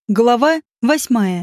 Глава 8.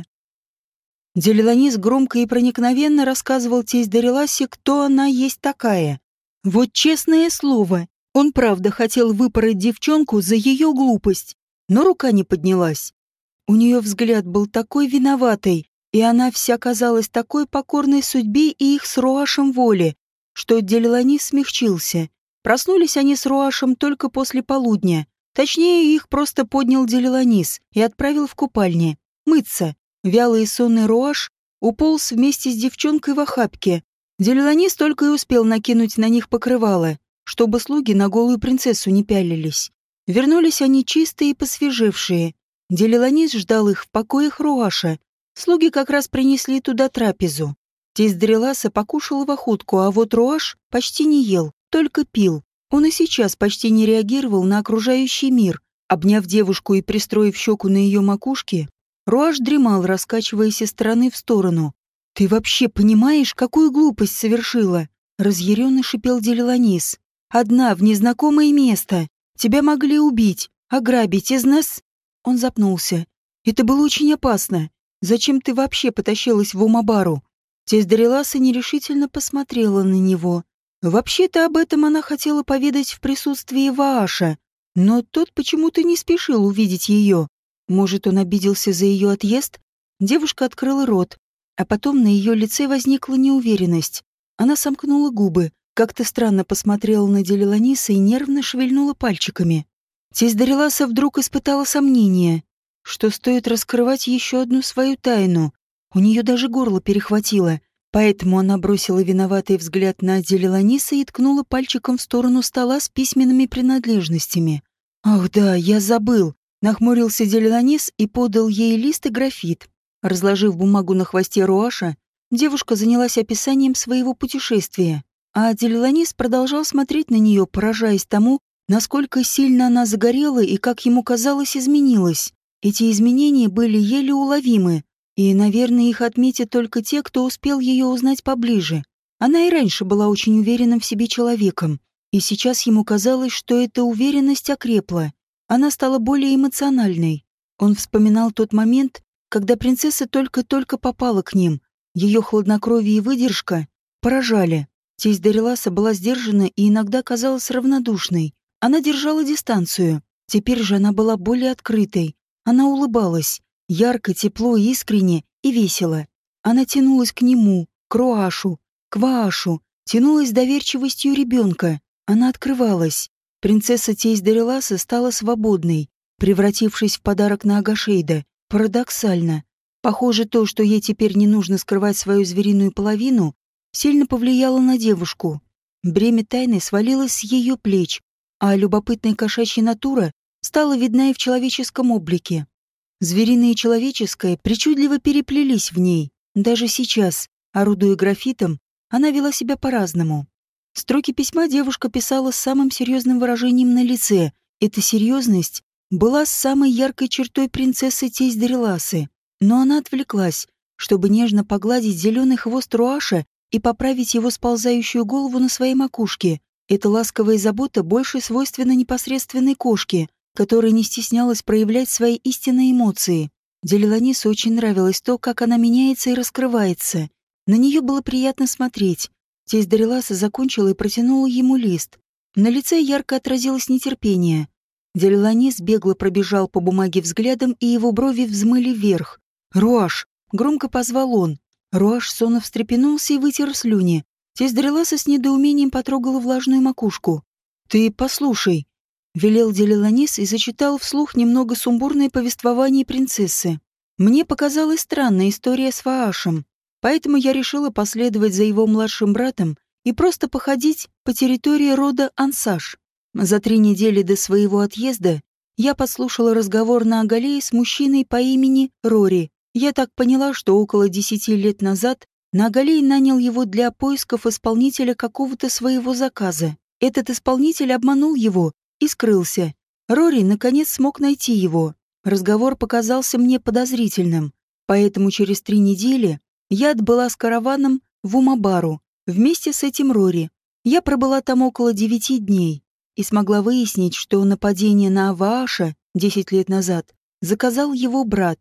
Делиланис громко и проникновенно рассказывал тесть Дариласе, кто она есть такая. Вот честное слово, он правда хотел выпороть девчонку за ее глупость, но рука не поднялась. У нее взгляд был такой виноватый, и она вся казалась такой покорной судьбе и их с Руашем воле, что Делиланис смягчился. Проснулись они с Руашем только после полудня. Точнее, их просто поднял Делиланис и отправил в купальни. Мыться. Вялый и сонный Руаш уполз вместе с девчонкой в охапке. Делиланис только и успел накинуть на них покрывало, чтобы слуги на голую принцессу не пялились. Вернулись они чистые и посвежевшие. Делиланис ждал их в покоях Руаша. Слуги как раз принесли туда трапезу. Тесть Дариласа покушал в охотку, а вот Руаш почти не ел, только пил. Он и сейчас почти не реагировал на окружающий мир. Обняв девушку и пристроив щеку на ее макушке, Руаш дремал, раскачиваясь из стороны в сторону. «Ты вообще понимаешь, какую глупость совершила?» Разъяренно шипел Делиланис. «Одна, в незнакомое место. Тебя могли убить, ограбить, из нас...» Он запнулся. «Это было очень опасно. Зачем ты вообще потащилась в Умабару?» Тесть Дариласа нерешительно посмотрела на него. Вообще-то об этом она хотела поведать в присутствии Вааша, но тот почему-то не спешил увидеть ее. Может, он обиделся за ее отъезд? Девушка открыла рот, а потом на ее лице возникла неуверенность. Она сомкнула губы, как-то странно посмотрела на Делиланиса и нервно шевельнула пальчиками. Тесть Дариласа вдруг испытала сомнение, что стоит раскрывать еще одну свою тайну. У нее даже горло перехватило. Поэтому она бросила виноватый взгляд на Делиланиса и ткнула пальчиком в сторону стола с письменными принадлежностями. «Ах да, я забыл!» — нахмурился Делиланис и подал ей лист и графит. Разложив бумагу на хвосте Руаша, девушка занялась описанием своего путешествия, а Делиланис продолжал смотреть на нее, поражаясь тому, насколько сильно она загорела и, как ему казалось, изменилась. Эти изменения были еле уловимы. И, наверное, их отметят только те, кто успел ее узнать поближе. Она и раньше была очень уверенным в себе человеком, и сейчас ему казалось, что эта уверенность окрепла. Она стала более эмоциональной. Он вспоминал тот момент, когда принцесса только-только попала к ним. Ее хладнокровие и выдержка поражали. Тесть Дариласа была сдержана и иногда казалась равнодушной. Она держала дистанцию. Теперь же она была более открытой. Она улыбалась. Ярко, тепло, искренне и весело. Она тянулась к нему, к Руашу, к Ваашу, тянулась с доверчивостью ребенка. Она открывалась. Принцесса тесть Дариласа стала свободной, превратившись в подарок на Агашейда. Парадоксально. Похоже, то, что ей теперь не нужно скрывать свою звериную половину, сильно повлияло на девушку. Бремя тайны свалилось с ее плеч, а любопытная кошачья натура стала видна и в человеческом облике. Звериное и человеческое причудливо переплелись в ней. Даже сейчас, орудуя графитом, она вела себя по-разному. Строки письма девушка писала с самым серьезным выражением на лице. Эта серьезность была самой яркой чертой принцессы тесть Дариласы. Но она отвлеклась, чтобы нежно погладить зеленый хвост Руаша и поправить его сползающую голову на своей макушке. Эта ласковая забота больше свойственна непосредственной кошке, которая не стеснялась проявлять свои истинные эмоции. Делиланису очень нравилось то, как она меняется и раскрывается. На нее было приятно смотреть. Тесть Дариласа закончила и протянула ему лист. На лице ярко отразилось нетерпение. Делиланис бегло пробежал по бумаге взглядом, и его брови взмыли вверх. «Руаш!» — громко позвал он. Руаш сонно встрепенулся и вытер слюни. Тесть Дариласа с недоумением потрогала влажную макушку. «Ты послушай!» — велел Делиланис и зачитал вслух немного сумбурное повествование принцессы. Мне показалась странная история с Ваашем, поэтому я решила последовать за его младшим братом и просто походить по территории рода Ансаш. За 3 недели до своего отъезда я подслушала разговор на Агалее с мужчиной по имени Рори. Я так поняла, что около 10 лет назад Нагалей нанял его для поисков исполнителя какого-то своего заказа. Этот исполнитель обманул его и скрылся. Рори наконец смог найти его. Разговор показался мне подозрительным, поэтому через 3 недели я отбыла с караваном в Умабару вместе с этим Рори. Я пробыла там около 9 дней и смогла выяснить, что нападение на Вааша 10 лет назад заказал его брат.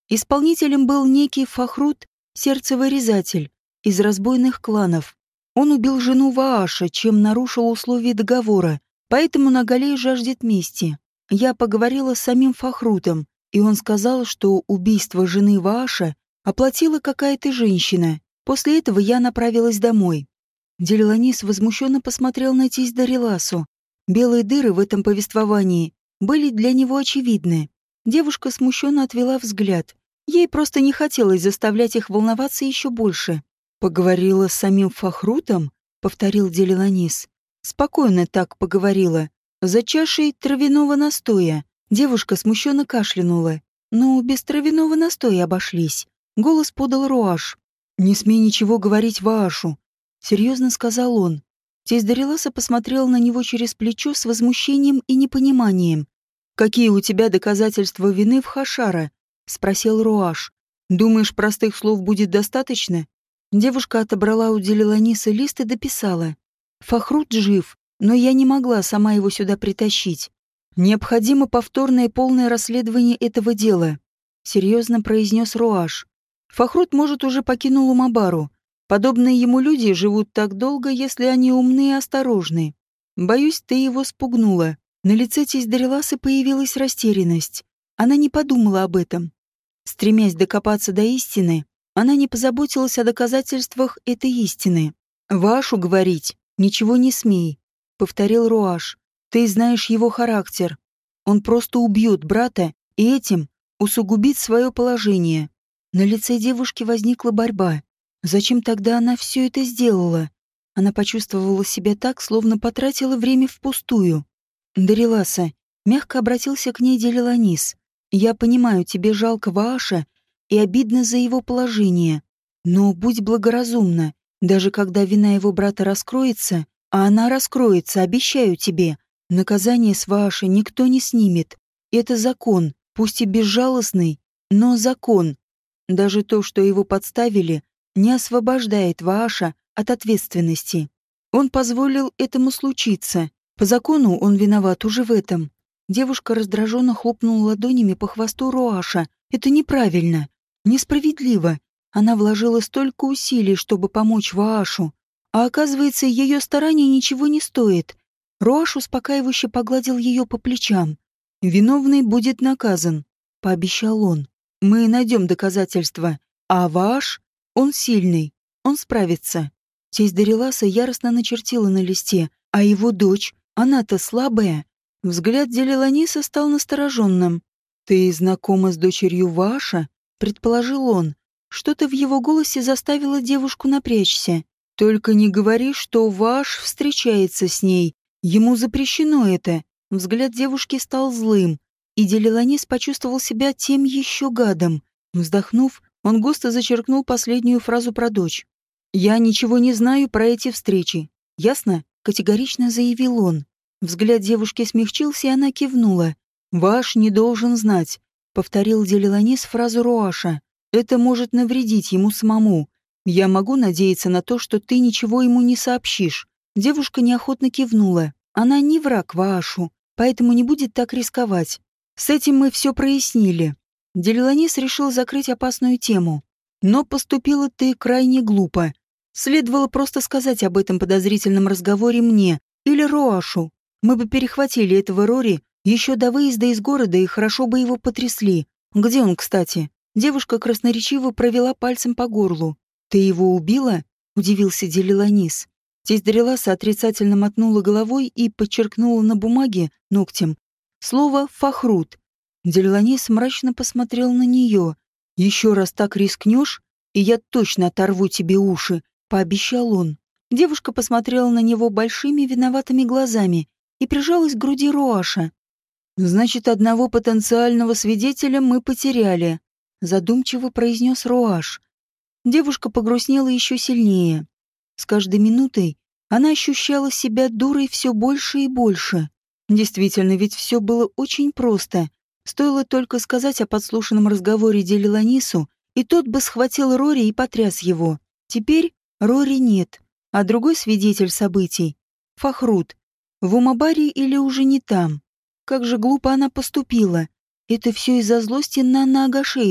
Исполнителем был некий Фахрут, сердцевырезатель, из разбойных кланов. Он убил жену Вааша, чем нарушил условия договора, поэтому Нагалей жаждет мести. Я поговорила с самим Фахрутом, и он сказал, что убийство жены Вааша оплатила какая-то женщина. После этого я направилась домой. Делиланис возмущенно посмотрел на тесть Дариласу. Белые дыры в этом повествовании были для него очевидны. Девушка смущенно отвела взгляд. Ей просто не хотелось заставлять их волноваться еще больше. «Поговорила с самим Фахрутом?» — повторил Делиланис. «Спокойно так поговорила. За чашей травяного настоя». Девушка смущенно кашлянула. Но без травяного настоя обошлись. Голос подал Руаш. «Не смей ничего говорить Ваашу», — серьезно сказал он. Тесть Дариласа посмотрел на него через плечо с возмущением и непониманием. «Какие у тебя доказательства вины в Хашара?» — спросил Руаш. «Думаешь, простых слов будет достаточно?» Девушка отобрала у Делиланиса лист и дописала. «Фахрут жив, но я не могла сама его сюда притащить. Необходимо повторное полное расследование этого дела», — серьезно произнес Руаш. «Фахрут, может, уже покинул Умабару. Подобные ему люди живут так долго, если они умны и осторожны. Боюсь, ты его спугнула». На лице тесть Дариласы появилась растерянность. Она не подумала об этом. Стремясь докопаться до истины, она не позаботилась о доказательствах этой истины. «Вашу говорить ничего не смей», — повторил Руаш. «Ты знаешь его характер. Он просто убьет брата и этим усугубит свое положение». На лице девушки возникла борьба. Зачем тогда она все это сделала? Она почувствовала себя так, словно потратила время впустую. «Дариласа», — мягко обратился к ней Делиланис, — «я понимаю, тебе жалко Вааша и обидно за его положение. Но будь благоразумна, даже когда вина его брата раскроется, а она раскроется, обещаю тебе, наказание с Вааша никто не снимет. Это закон, пусть и безжалостный, но закон. Даже то, что его подставили, не освобождает Вааша от ответственности. Он позволил этому случиться. По закону он виноват уже в этом». Девушка раздраженно хлопнула ладонями по хвосту Руаша. «Это неправильно, несправедливо. Она вложила столько усилий, чтобы помочь Ваашу, а оказывается, ее старания ничего не стоят». Руаш успокаивающе погладил ее по плечам. «Виновный будет наказан», — пообещал он. «Мы найдем доказательства, а Вааш, он сильный, он справится». Тесть Дариласа яростно начертила на листе, а его дочь, она-то слабая. Взгляд Делиланиса стал настороженным. «Ты знакома с дочерью Вааша?» — предположил он. Что-то в его голосе заставило девушку напрячься. «Только не говори, что Вааш встречается с ней. Ему запрещено это». Взгляд девушки стал злым, и Делиланис почувствовал себя тем еще гадом. Вздохнув, он густо зачеркнул последнюю фразу про дочь. «Я ничего не знаю про эти встречи. Ясно?» — категорично заявил он. Взгляд девушки смягчился, и она кивнула. «Ваш не должен знать», — повторил Делиланис фразу Руаша. «Это может навредить ему самому. Я могу надеяться на то, что ты ничего ему не сообщишь». Девушка неохотно кивнула. Она не враг Ваашу, поэтому не будет так рисковать. С этим мы все прояснили. Делиланис решил закрыть опасную тему. «Но поступила ты крайне глупо. Следовало просто сказать об этом подозрительном разговоре мне или Руашу. Мы бы перехватили этого Рори еще до выезда из города и хорошо бы его потрясли. Где он, кстати?» Девушка красноречиво провела пальцем по горлу. «Ты его убила?» — удивился Делиланис. Тесть Дариласа отрицательно мотнула головой и подчеркнула на бумаге ногтем слово «Фахрут». Делиланис мрачно посмотрел на нее. «Еще раз так рискнешь, и я точно оторву тебе уши», — пообещал он. Девушка посмотрела на него большими виноватыми глазами и прижалась к груди Руаша. «Значит, одного потенциального свидетеля мы потеряли», — задумчиво произнес Руаш. Девушка погрустнела еще сильнее. С каждой минутой она ощущала себя дурой все больше и больше. Действительно, ведь все было очень просто. Стоило только сказать о подслушанном разговоре Делиланису, и тот бы схватил Рори и потряс его. Теперь Рори нет, а другой свидетель событий — Фахрут. В Умабаре или уже не там? Как же глупо она поступила. Это все из-за злости на Агашейда,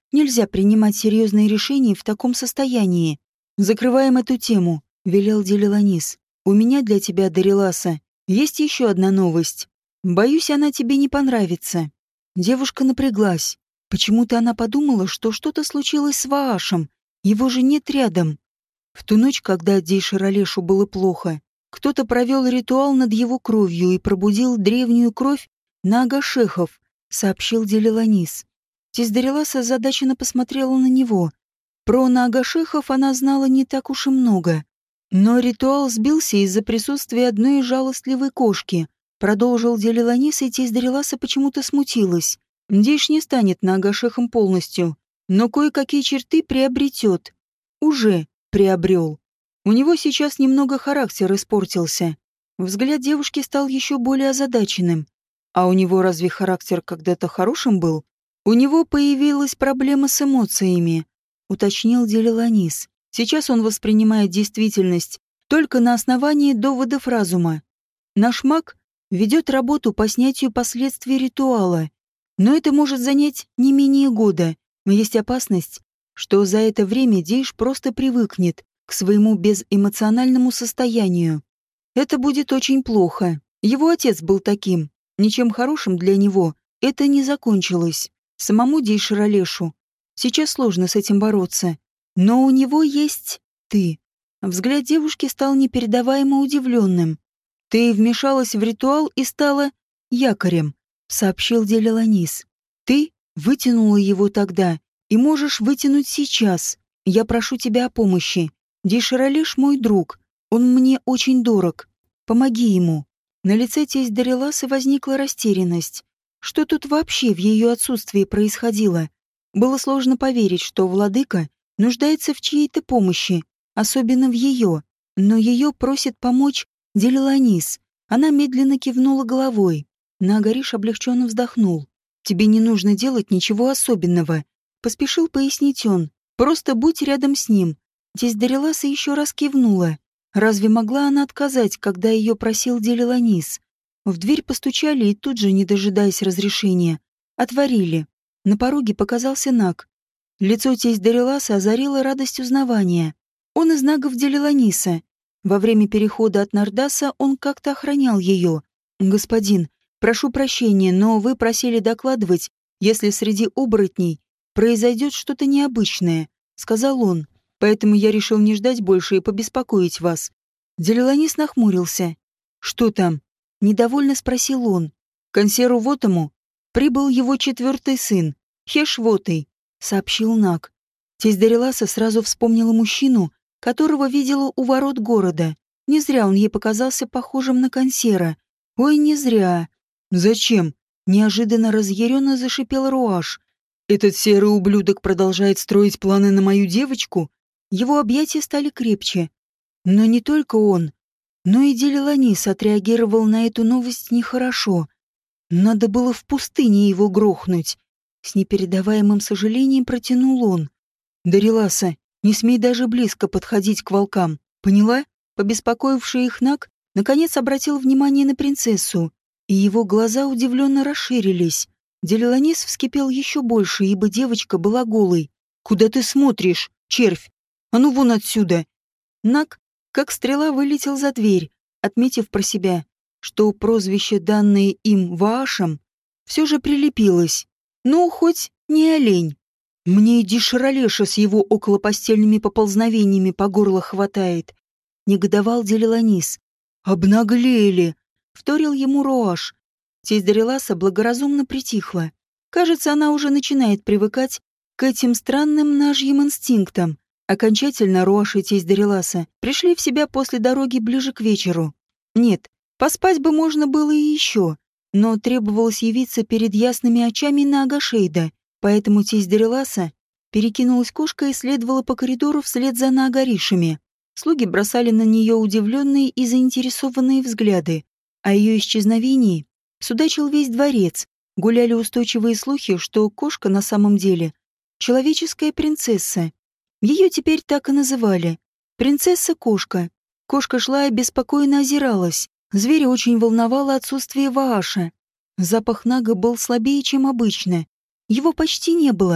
Нельзя принимать серьезные решения в таком состоянии. Закрываем эту тему, велел Делиланис. У меня для тебя, Дариласа, есть еще одна новость. Боюсь, она тебе не понравится. Девушка напряглась. Почему-то она подумала, что что-то случилось с Ваашем. Его же нет рядом. В ту ночь, когда Дейшаралешу было плохо, кто-то провел ритуал над его кровью и пробудил древнюю кровь Наагашехов, сообщил Делиланис. Тиздариласа озадаченно посмотрела на него. Про Наагашехов она знала не так уж и много. Но ритуал сбился из-за присутствия одной жалостливой кошки. Продолжил Делиланис, и Тиздариласа почему-то смутилась. Дейш не станет Наагашехом полностью, но кое-какие черты приобретет. Уже приобрел. У него сейчас немного характер испортился. Взгляд девушки стал еще более озадаченным. А у него разве характер когда-то хорошим был? У него появилась проблема с эмоциями, уточнил Делиланис. Сейчас он воспринимает действительность только на основании доводов разума. Наш маг ведет работу по снятию последствий ритуала, но это может занять не менее года. Есть опасность, что за это время Дейш просто привыкнет к своему безэмоциональному состоянию. Это будет очень плохо. Его отец был таким. Ничем хорошим для него это не закончилось. Самому Дейшаралешу сейчас сложно с этим бороться. Но у него есть ты. Взгляд девушки стал непередаваемо удивленным. Ты вмешалась в ритуал и стала якорем, сообщил Делиланис. Ты вытянула его тогда и можешь вытянуть сейчас. Я прошу тебя о помощи. Дейшаралеш мой друг. Он мне очень дорог. Помоги ему. На лице тесть Дариласы возникла растерянность. Что тут вообще в ее отсутствии происходило? Было сложно поверить, что владыка нуждается в чьей-то помощи, особенно в ее. Но ее просит помочь Делиланис. Она медленно кивнула головой. Наагариш облегченно вздохнул. «Тебе не нужно делать ничего особенного», — поспешил пояснить он. «Просто будь рядом с ним». Тесть Дариласа еще раз кивнула. Разве могла она отказать, когда ее просил Делиланис? В дверь постучали и тут же, не дожидаясь разрешения, отворили. На пороге показался Наг. Лицо тесть Дариласа озарило радость узнавания. Он из Нагов Делиланиса. Во время перехода от Нардаса он как-то охранял ее. «Господин, прошу прощения, но вы просили докладывать, если среди оборотней произойдет что-то необычное», — сказал он. «Поэтому я решил не ждать больше и побеспокоить вас». Делиланис нахмурился. «Что там?» — недовольно спросил он. «К консеру Вотому прибыл его 4-й сын, Хеш Вотай», — сообщил Наг. Тесть Дариласа сразу вспомнила мужчину, которого видела у ворот города. Не зря он ей показался похожим на консера. Ой, не зря. «Зачем?» — неожиданно разъяренно зашипел Руаш. «Этот серый ублюдок продолжает строить планы на мою девочку?» Его объятия стали крепче. Но не только он, но и Делиланис отреагировал на эту новость нехорошо. Надо было в пустыне его грохнуть. С непередаваемым сожалением протянул он. «Дариласа, не смей даже близко подходить к волкам. Поняла?» Побеспокоивший их Наг наконец обратил внимание на принцессу, и его глаза удивленно расширились. Делиланис вскипел еще больше, ибо девочка была голой. «Куда ты смотришь, червь? А ну вон отсюда!» Наг, как стрела, вылетел за дверь, отметив про себя, что прозвище, данное им Ваашем, все же прилепилось. Ну, хоть не олень. Мне и Дейшаралеша с его околопостельными поползновениями по горло хватает. Негодовал Делиланис. «Обнаглели!» — вторил ему Роаш. Тесть Дариласа благоразумно притихла. Кажется, она уже начинает привыкать к этим странным нажьим инстинктам. Окончательно Роаш и тесть Дариласа пришли в себя после дороги ближе к вечеру. Нет, поспать бы можно было и еще, но требовалось явиться перед ясными очами Наагашейда, поэтому тесть Дариласа перекинулась кошкой и следовала по коридору вслед за Наагаришами. Слуги бросали на нее удивленные и заинтересованные взгляды. О ее исчезновении судачил весь дворец. Гуляли устойчивые слухи, что кошка на самом деле человеческая принцесса. Ее теперь так и называли. Принцесса-кошка. Кошка шла и беспокойно озиралась. Зверя очень волновало отсутствие Вааша. Запах Нага был слабее, чем обычно. Его почти не было.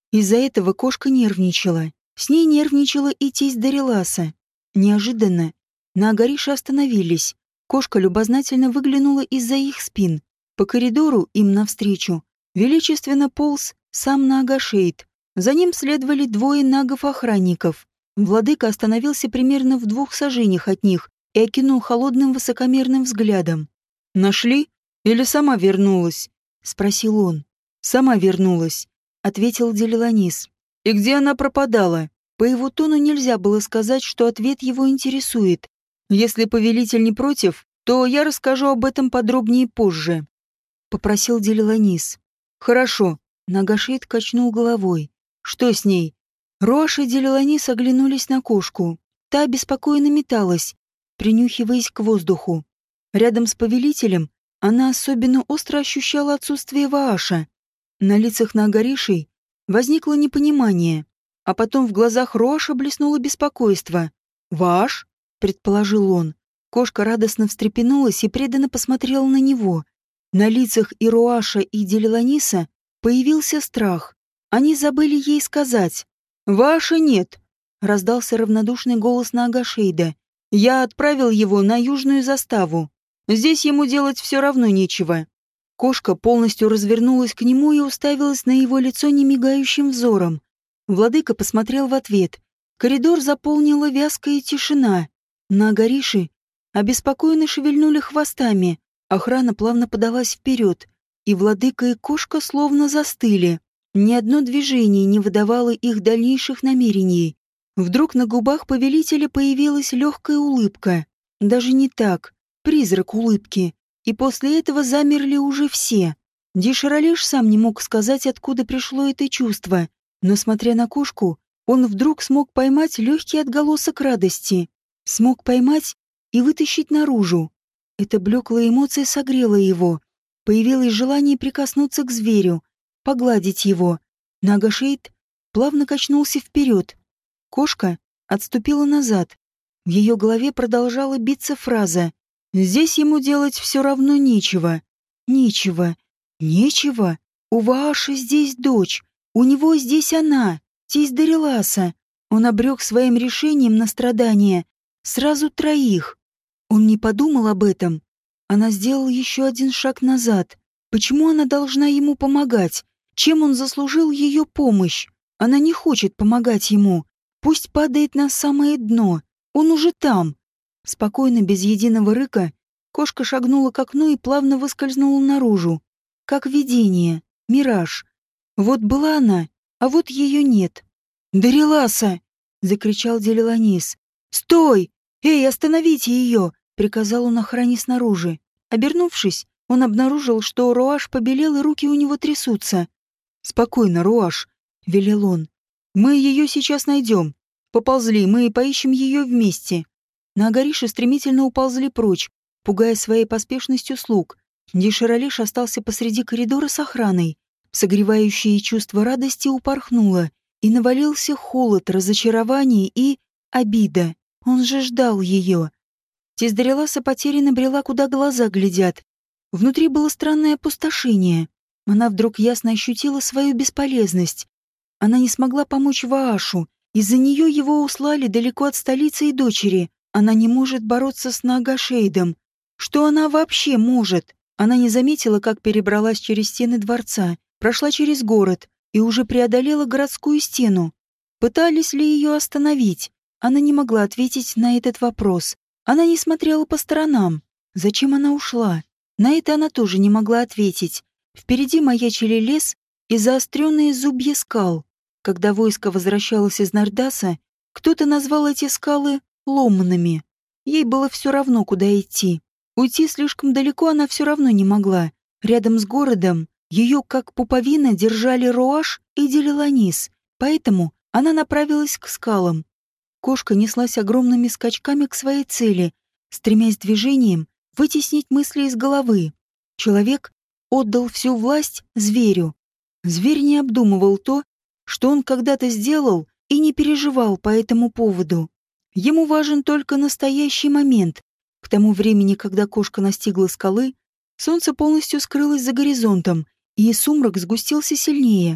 Из-за этого кошка нервничала. С ней нервничала и тесть Дариласа. Неожиданно на Агарише остановились. Кошка любознательно выглянула из-за их спин. По коридору им навстречу величественно полз сам Наагашейд. За ним следовали двое нагов-охранников. Владыка остановился примерно в 2 саженях от них и окинул холодным высокомерным взглядом. «Нашли? Или сама вернулась?» — спросил он. «Сама вернулась», — ответил Делиланис. «И где она пропадала?» По его тону нельзя было сказать, что ответ его интересует. «Если повелитель не против, то я расскажу об этом подробнее позже», — попросил Делиланис. «Хорошо», — Нагашейд качнул головой. «Что с ней?» Роаш и Делиланис оглянулись на кошку. Та беспокойно металась, принюхиваясь к воздуху. Рядом с повелителем она особенно остро ощущала отсутствие Вааша. На лицах Наагаришей возникло непонимание, а потом в глазах Роаша блеснуло беспокойство. «Вааш?» — предположил он. Кошка радостно встрепенулась и преданно посмотрела на него. На лицах и Роаша, и Делиланиса появился страх. Они забыли ей сказать. «Вааша нет», — раздался равнодушный голос Наагашейда. «Я отправил его на южную заставу. Здесь ему делать все равно нечего». Кошка полностью развернулась к нему и уставилась на его лицо немигающим взором. Владыка посмотрел в ответ. Коридор заполнила вязкая тишина. Наагариши обеспокоенно шевельнули хвостами. Охрана плавно подалась вперед, и владыка и кошка словно застыли. Ни одно движение не выдавало их дальнейших намерений. Вдруг на губах повелителя появилась легкая улыбка. Даже не так, призрак улыбки. И после этого замерли уже все. Дишаралеш сам не мог сказать, откуда пришло это чувство, но, смотря на кошку, он вдруг смог поймать легкий отголосок радости. Смог поймать и вытащить наружу. Эта блеклая эмоция согрела его. Появилось желание прикоснуться к зверю, погладить его. Наагашейд плавно качнулся вперед. Кошка отступила назад. В ее голове продолжала биться фраза: «Здесь ему делать все равно нечего». Нечего. Нечего. У Вааша здесь дочь. У него здесь она, тесть Дариласа. Он обрек своим решением на страдания сразу 3. Он не подумал об этом. Она сделала еще один шаг назад. Почему она должна ему помогать? Чем он заслужил ее помощь? Она не хочет помогать ему. Пусть падает на самое дно. Он уже там. Спокойно, без единого рыка, кошка шагнула к окну и плавно выскользнула наружу. Как видение, мираж. Вот была она, а вот ее нет. «Дариласа!» — закричал Делиланис. «Стой! Эй, остановите ее!» — приказал он охране снаружи. Обернувшись, он обнаружил, что Роаш побелел и руки у него трясутся. «Спокойно, Роаш!» — велел он. «Мы ее сейчас найдем. Поползли, мы поищем ее вместе». Наагариши стремительно уползли прочь, пугая своей поспешностью слуг. Дишаралеш остался посреди коридора с охраной. Согревающее чувство радости упорхнуло, и навалился холод, разочарование и обида. Он же ждал ее. Тесть Дариласа потерянно брела, куда глаза глядят. Внутри было странное опустошение. Она вдруг ясно ощутила свою бесполезность. Она не смогла помочь Ваашу. Из-за нее его услали далеко от столицы и дочери. Она не может бороться с Наагашейдом. Что она вообще может? Она не заметила, как перебралась через стены дворца, прошла через город и уже преодолела городскую стену. Пытались ли ее остановить? Она не могла ответить на этот вопрос. Она не смотрела по сторонам. Зачем она ушла? На это она тоже не могла ответить. Впереди маячили лес и заостренные зубья скал. Когда войско возвращалось из Нардаса, кто-то назвал эти скалы ломанными. Ей было все равно, куда идти. Уйти слишком далеко она все равно не могла. Рядом с городом ее, как пуповина, держали Роаш и Делиланис, поэтому она направилась к скалам. Кошка неслась огромными скачками к своей цели, стремясь движением вытеснить мысли из головы. Человек отдал всю власть зверю. Зверь не обдумывал то, что он когда-то сделал, и не переживал по этому поводу. Ему важен только настоящий момент. К тому времени, когда кошка настигла скалы, солнце полностью скрылось за горизонтом, и сумрак сгустился сильнее.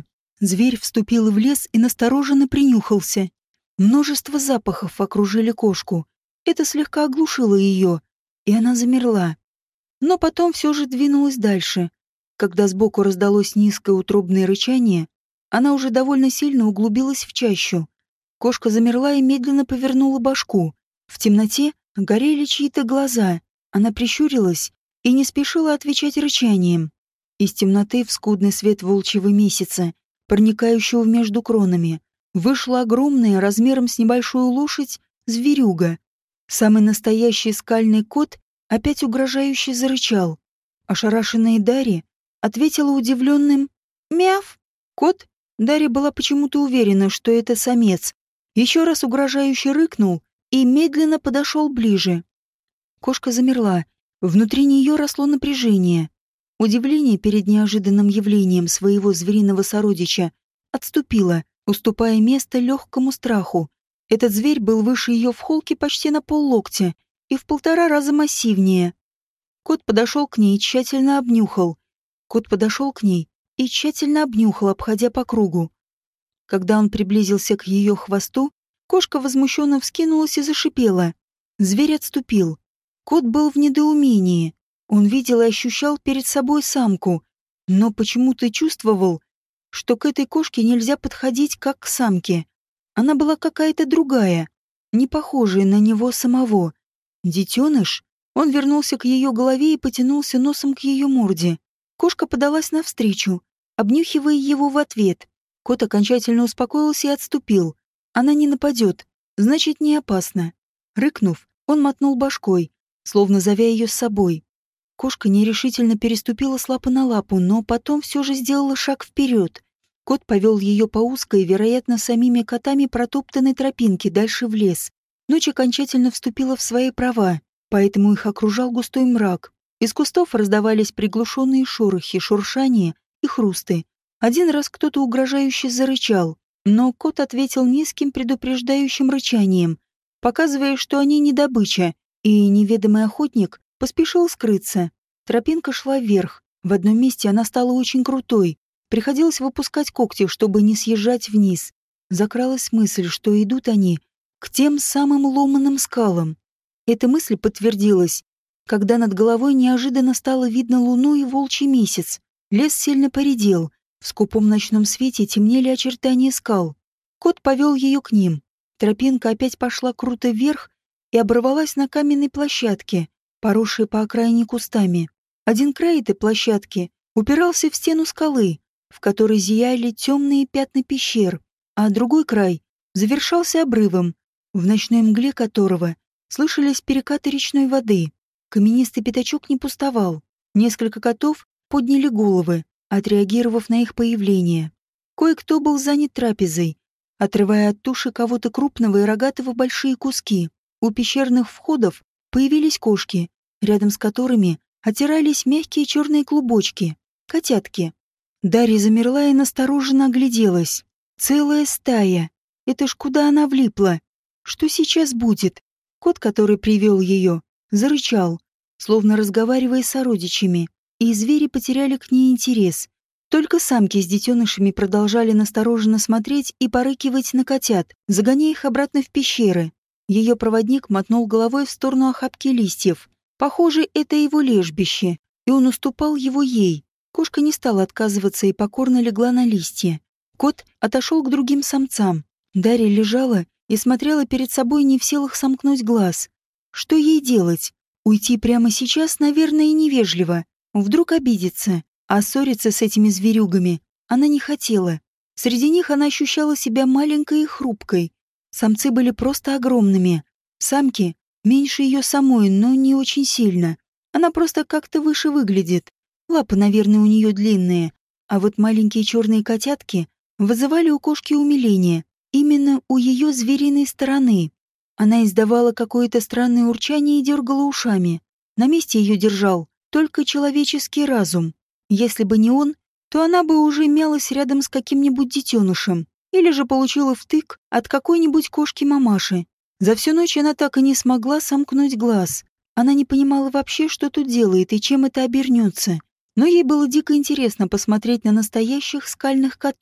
Зверь вступил в лес и настороженно принюхался. Множество запахов окружили кошку. Это слегка оглушило ее, и она замерла. Но потом все же двинулась дальше. Когда сбоку раздалось низкое утробное рычание, она уже довольно сильно углубилась в чащу. Кошка замерла и медленно повернула башку. В темноте горели чьи-то глаза. Она прищурилась и не спешила отвечать рычанием. Из темноты в скудный свет волчьего месяца, проникающего между кронами, вышла огромная, размером с небольшую лошадь, зверюга. Самый настоящий скальный кот опять угрожающе зарычал. Ошарашенная Дарья ответила удивленным «Мяв!». Кот, Дарья была почему-то уверена, что это самец, еще раз угрожающе рыкнул и медленно подошел ближе. Кошка замерла, внутри нее росло напряжение. Удивление перед неожиданным явлением своего звериного сородича отступило, уступая место легкому страху. Этот зверь был выше ее в холке почти на поллоктя и в 1,5 раза массивнее. Кот подошел к ней и тщательно обнюхал. Кот подошел к ней и тщательно обнюхал, обходя по кругу. Когда он приблизился к ее хвосту, кошка возмущенно вскинулась и зашипела. Зверь отступил. Кот был в недоумении. Он видел и ощущал перед собой самку, но почему-то чувствовал, что к этой кошке нельзя подходить как к самке. Она была какая-то другая, не похожая на него самого. Детеныш? Он вернулся к ее голове и потянулся носом к ее морде. Кошка подалась навстречу, обнюхивая его в ответ. Кот окончательно успокоился и отступил. Она не нападет, значит, не опасно. Рыкнув, он мотнул башкой, словно зовя ее с собой. Кошка нерешительно переступила с лапы на лапу, но потом все же сделала шаг вперед. Кот повел ее по узкой, вероятно, самими котами протоптанной тропинке дальше в лес. Ночь окончательно вступила в свои права, поэтому их окружал густой мрак. Из кустов раздавались приглушенные шорохи, шуршания и хрусты. Один раз кто-то угрожающе зарычал, но кот ответил низким предупреждающим рычанием, показывая, что они не добыча, и неведомый охотник поспешил скрыться. Тропинка шла вверх. В одном месте она стала очень крутой. Приходилось выпускать когти, чтобы не съезжать вниз. Закралась мысль, что идут они к тем самым ломаным скалам. Эта мысль подтвердилась, когда над головой неожиданно стало видно луну и волчий месяц. Лес сильно поредел. В скупом ночном свете темнели очертания скал. Кот повел ее к ним. Тропинка опять пошла круто вверх и оборвалась на каменной площадке, поросшей по окраине кустами. Один край этой площадки упирался в стену скалы, в которой зияли темные пятна пещер, а другой край завершался обрывом, в ночной мгле которого слышались перекаты речной воды. Каменистый пятачок не пустовал. Несколько котов подняли головы, отреагировав на их появление. Кое-кто был занят трапезой, отрывая от туши кого-то крупного и рогатого большие куски. У пещерных входов появились кошки, рядом с которыми отирались мягкие черные клубочки, котятки. Дарья замерла и настороженно огляделась. Целая стая. Это ж куда она влипла? Что сейчас будет? Кот, который привел ее, зарычал, словно разговаривая с сородичами, и звери потеряли к ней интерес. Только самки с детенышами продолжали настороженно смотреть и порыкивать на котят, загоняя их обратно в пещеры. Ее проводник мотнул головой в сторону охапки листьев. Похоже, это его лежбище, и он уступал его ей. Кошка не стала отказываться и покорно легла на листья. Кот отошел к другим самцам. Дарья лежала и смотрела перед собой, не в силах сомкнуть глаз. Что ей делать? Уйти прямо сейчас, наверное, невежливо. Вдруг обидится, а ссориться с этими зверюгами она не хотела. Среди них она ощущала себя маленькой и хрупкой. Самцы были просто огромными. Самки меньше ее самой, но не очень сильно. Она просто как-то выше выглядит. Лапы, наверное, у нее длинные. А вот маленькие черные котятки вызывали у кошки умиление. Именно у ее звериной стороны. Она издавала какое-то странное урчание и дергала ушами. На месте ее держал только человеческий разум. Если бы не он, то она бы уже мялась рядом с каким-нибудь детенышем. Или же получила втык от какой-нибудь кошки-мамаши. За всю ночь она так и не смогла сомкнуть глаз. Она не понимала вообще, что тут делает и чем это обернется. Но ей было дико интересно посмотреть на настоящих скальных котов.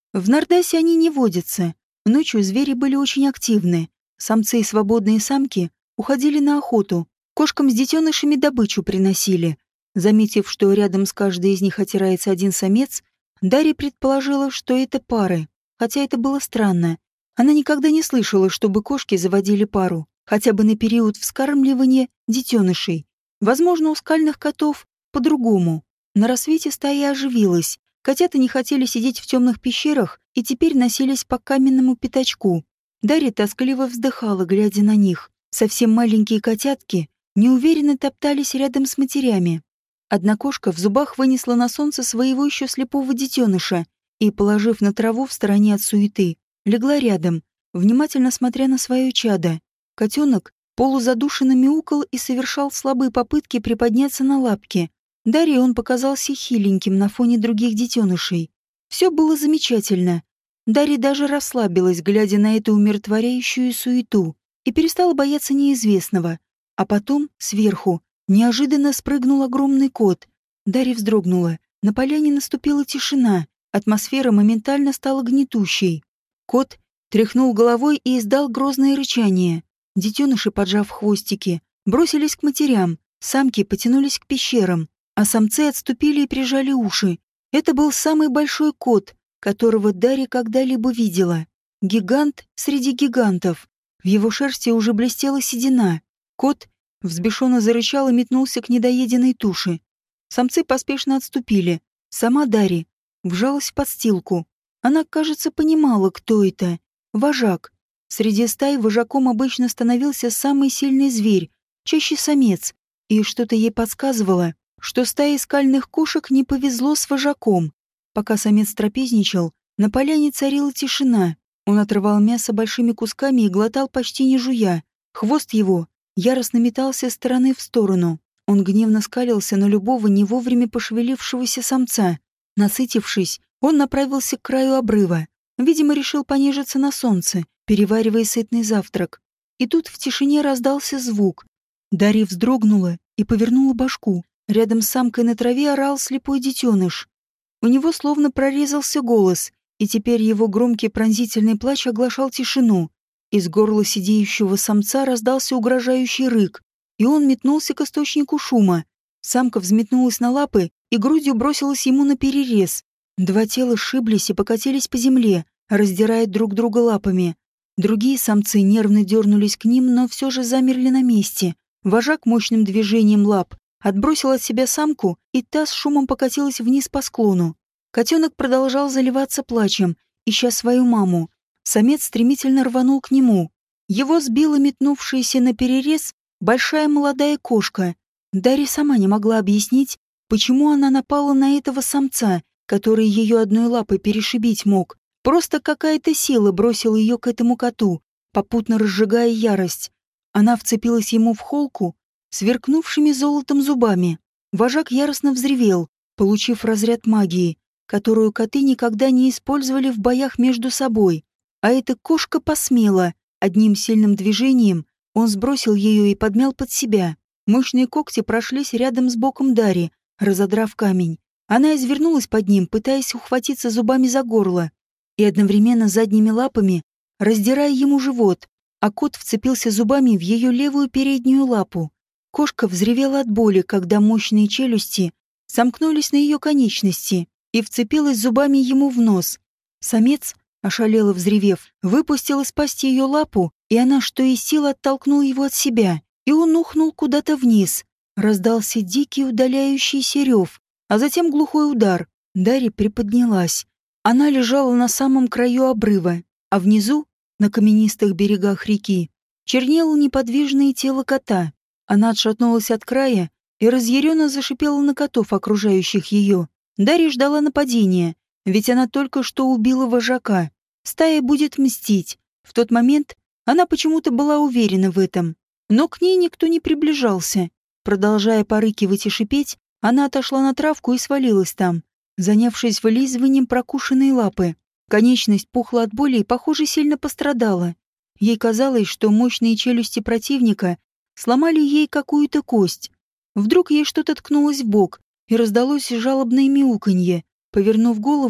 В Нардасе они не водятся. Ночью звери были очень активны. Самцы и свободные самки уходили на охоту. Кошкам с детенышами добычу приносили. Заметив, что рядом с каждой из них отирается один самец, Дарья предположила, что это пары. Хотя это было странно. Она никогда не слышала, чтобы кошки заводили пару, хотя бы на период вскармливания детенышей. Возможно, у скальных котов по-другому. На рассвете стая оживилась. Котята не хотели сидеть в темных пещерах и теперь носились по каменному пятачку. Дарья тоскливо вздыхала, глядя на них. Совсем маленькие котятки неуверенно топтались рядом с матерями. Одна кошка в зубах вынесла на солнце своего еще слепого детеныша и, положив на траву в стороне от суеты, легла рядом, внимательно смотря на свое чадо. Котенок полузадушенно мяукал и совершал слабые попытки приподняться на лапки. Дарье он показался хиленьким на фоне других детенышей. Все было замечательно. Дарья даже расслабилась, глядя на эту умиротворяющую суету, и перестала бояться неизвестного. А потом, сверху, неожиданно спрыгнул огромный кот. Дарья вздрогнула. На поляне наступила тишина. Атмосфера моментально стала гнетущей. Кот тряхнул головой и издал грозное рычание. Детеныши, поджав хвостики, бросились к матерям, самки потянулись к пещерам, а самцы отступили и прижали уши. Это был самый большой кот, которого Дарья когда-либо видела. Гигант среди гигантов. В его шерсти уже блестела седина. Кот взбешенно зарычал и метнулся к недоеденной туше. Самцы поспешно отступили. Сама Дарья вжалась в подстилку. Она, кажется, понимала, кто это. Вожак. Среди стай вожаком обычно становился самый сильный зверь, чаще самец, и что-то ей подсказывало, что стае скальных кошек не повезло с вожаком. Пока самец трапезничал, на поляне царила тишина. Он отрывал мясо большими кусками и глотал почти не жуя. Хвост его яростно метался из стороны в сторону. Он гневно скалился на любого не вовремя пошевелившегося самца. Насытившись, он направился к краю обрыва. Видимо, решил понежиться на солнце, переваривая сытный завтрак. И тут в тишине раздался звук. Дарья вздрогнула и повернула башку. Рядом с самкой на траве орал слепой детеныш. У него словно прорезался голос, и теперь его громкий пронзительный плач оглашал тишину. Из горла сидеющего самца раздался угрожающий рык, и он метнулся к источнику шума. Самка взметнулась на лапы и грудью бросилась ему наперерез. Два тела сшиблись и покатились по земле, раздирая друг друга лапами. Другие самцы нервно дернулись к ним, но все же замерли на месте. Вожак мощным движением лап отбросил от себя самку, и та с шумом покатилась вниз по склону. Котенок продолжал заливаться плачем, ища свою маму. Самец стремительно рванул к нему. Его сбила метнувшаяся наперерез большая молодая кошка. Дарья сама не могла объяснить, почему она напала на этого самца, который ее одной лапой перешибить мог. Просто какая-то сила бросила ее к этому коту, попутно разжигая ярость. Она вцепилась ему в холку сверкнувшими золотом зубами. Вожак яростно взревел, получив разряд магии, которую коты никогда не использовали в боях между собой. А эта кошка посмела. Одним сильным движением он сбросил ее и подмял под себя. Мощные когти прошлись рядом с боком Дарьи, разодрав камень. Она извернулась под ним, пытаясь ухватиться зубами за горло, и одновременно задними лапами раздирая ему живот, а кот вцепился зубами в ее левую переднюю лапу. Кошка взревела от боли, когда мощные челюсти сомкнулись на ее конечности и вцепилась зубами ему в нос. Самец, ошалело взревев, выпустил из пасти ее лапу, и она, что из сил, оттолкнула его от себя, и он ухнул куда-то вниз. Раздался дикий удаляющийся рев, а затем глухой удар. Дарья приподнялась. Она лежала на самом краю обрыва, а внизу, на каменистых берегах реки, чернело неподвижное тело кота. Она отшатнулась от края и разъяренно зашипела на котов, окружающих ее. Дарья ждала нападения, ведь она только что убила вожака. Стая будет мстить. В тот момент она почему-то была уверена в этом. Но к ней никто не приближался. Продолжая порыкивать и шипеть, она отошла на травку и свалилась там, занявшись вылизыванием прокушенной лапы. Конечность пухла от боли и, похоже, сильно пострадала. Ей казалось, что мощные челюсти противника сломали ей какую-то кость. Вдруг ей что-то ткнулось в бок, и раздалось жалобное мяуканье. Повернув голову,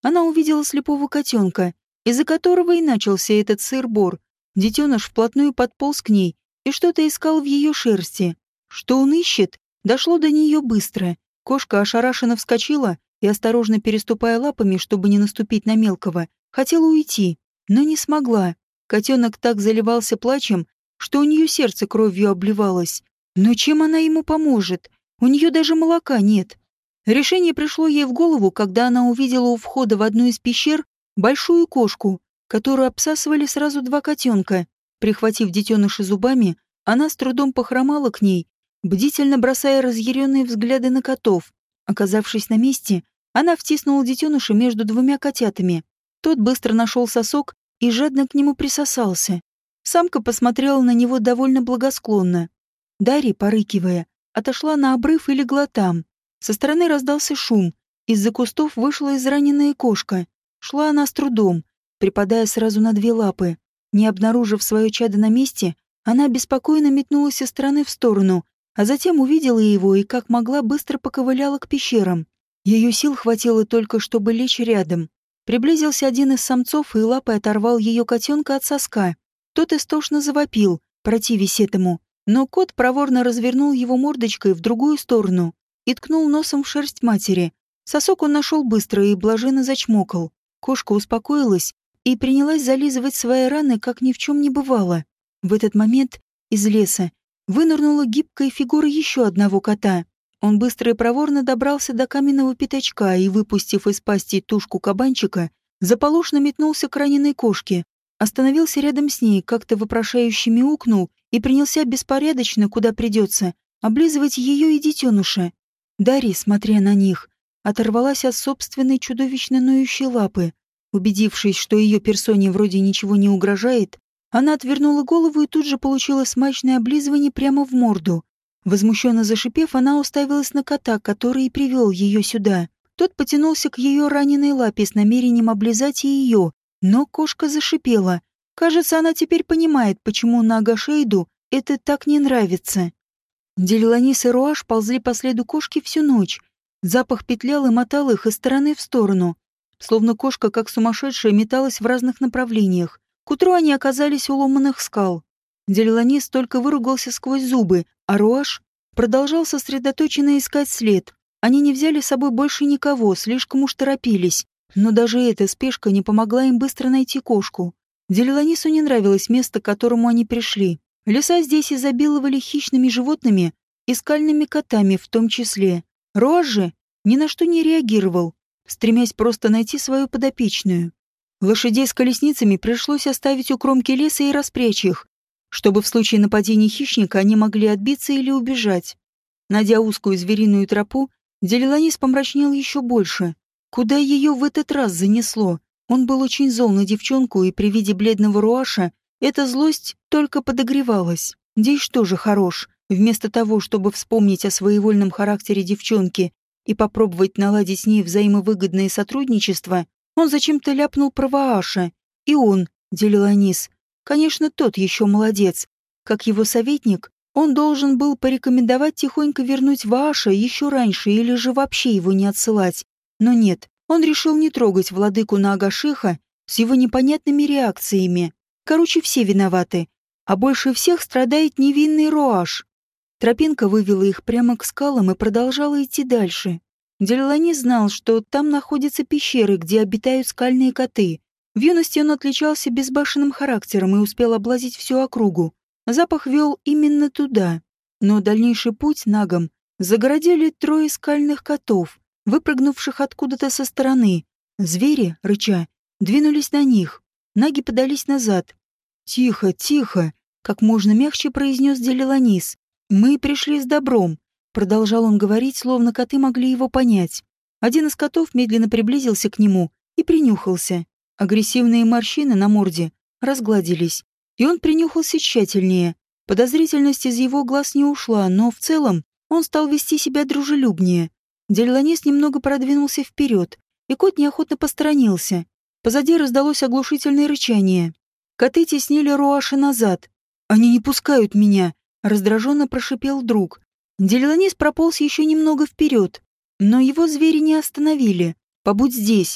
она увидела слепого котенка, из-за которого и начался этот сыр-бор. Детеныш вплотную подполз к ней и что-то искал в ее шерсти. Что он ищет, дошло до нее быстро. Кошка ошарашенно вскочила и, осторожно переступая лапами, чтобы не наступить на мелкого, хотела уйти, но не смогла. Котенок так заливался плачем, что у нее сердце кровью обливалось. Но чем она ему поможет? У нее даже молока нет. Решение пришло ей в голову, когда она увидела у входа в одну из пещер большую кошку, которую обсасывали сразу два котенка. Прихватив детеныша зубами, она с трудом похромала к ней, бдительно бросая разъяренные взгляды на котов. Оказавшись на месте, она втиснула детеныша между двумя котятами. Тот быстро нашел сосок и жадно к нему присосался. Самка посмотрела на него довольно благосклонно. Дарья, порыкивая, отошла на обрыв и легла там. Со стороны раздался шум. Из-за кустов вышла израненная кошка. Шла она с трудом, припадая сразу на две лапы. Не обнаружив свое чадо на месте, она беспокойно метнулась из стороны в сторону, а затем увидела его и, как могла, быстро поковыляла к пещерам. Ее сил хватило только, чтобы лечь рядом. Приблизился один из самцов и лапой оторвал ее котенка от соска. Тот истошно завопил, противясь этому, но кот проворно развернул его мордочкой в другую сторону и ткнул носом в шерсть матери. Сосок он нашел быстро и блаженно зачмокал. Кошка успокоилась и принялась зализывать свои раны, как ни в чем не бывало. В этот момент из леса вынырнула гибкая фигура еще одного кота. Он быстро и проворно добрался до каменного пятачка и, выпустив из пасти тушку кабанчика, заполошно метнулся к раненой кошке. Остановился рядом с ней, как-то вопрошающе мяукнул и принялся беспорядочно, куда придется, облизывать ее и детеныша. Дарья, смотря на них, оторвалась от собственной чудовищно ноющей лапы. Убедившись, что ее персоне вроде ничего не угрожает, она отвернула голову и тут же получила смачное облизывание прямо в морду. Возмущенно зашипев, она уставилась на кота, который и привел ее сюда. Тот потянулся к ее раненой лапе с намерением облизать и ее, но кошка зашипела. Кажется, она теперь понимает, почему Нагашейду это так не нравится. Делиланис и Руаш ползли по следу кошки всю ночь. Запах петлял и мотал их из стороны в сторону. Словно кошка, как сумасшедшая, металась в разных направлениях. К утру они оказались у ломаных скал. Делиланис только выругался сквозь зубы, а Руаш продолжал сосредоточенно искать след. Они не взяли с собой больше никого, слишком уж торопились. Но даже эта спешка не помогла им быстро найти кошку. Делиланису не нравилось место, к которому они пришли. Леса здесь изобиловали хищными животными и скальными котами в том числе. Руаш же ни на что не реагировал, стремясь просто найти свою подопечную. Лошадей с колесницами пришлось оставить у кромки леса и распрячь их, чтобы в случае нападения хищника они могли отбиться или убежать. Найдя узкую звериную тропу, Делиланис помрачнел еще больше. Куда ее в этот раз занесло? Он был очень зол на девчонку, и при виде бледного Руаша эта злость только подогревалась. Дейш тоже хорош. Вместо того, чтобы вспомнить о своевольном характере девчонки и попробовать наладить с ней взаимовыгодное сотрудничество, он зачем-то ляпнул про Вааша. И он, Делиланис, конечно, тот еще молодец. Как его советник, он должен был порекомендовать тихонько вернуть Вааша еще раньше или же вообще его не отсылать. Но нет, он решил не трогать владыку Наагашиха с его непонятными реакциями. Короче, все виноваты. А больше всех страдает невинный Руаш. Тропинка вывела их прямо к скалам и продолжала идти дальше. Делиланис знал, что там находятся пещеры, где обитают скальные коты. В юности он отличался безбашенным характером и успел облазить всю округу. Запах вел именно туда. Но дальнейший путь нагам загородили трое скальных котов, выпрыгнувших откуда-то со стороны. Звери, рыча, двинулись на них. Наги подались назад. «Тихо, тихо!» — как можно мягче произнес Делиланис. «Мы пришли с добром», — продолжал он говорить, словно коты могли его понять. Один из котов медленно приблизился к нему и принюхался. Агрессивные морщины на морде разгладились, и он принюхался тщательнее. Подозрительность из его глаз не ушла, но в целом он стал вести себя дружелюбнее. Делиланис немного продвинулся вперед, и кот неохотно посторонился. Позади раздалось оглушительное рычание. Коты теснили Руаша назад. «Они не пускают меня!» — раздраженно прошипел друг. Делиланис прополз еще немного вперед, но его звери не остановили. «Побудь здесь!» —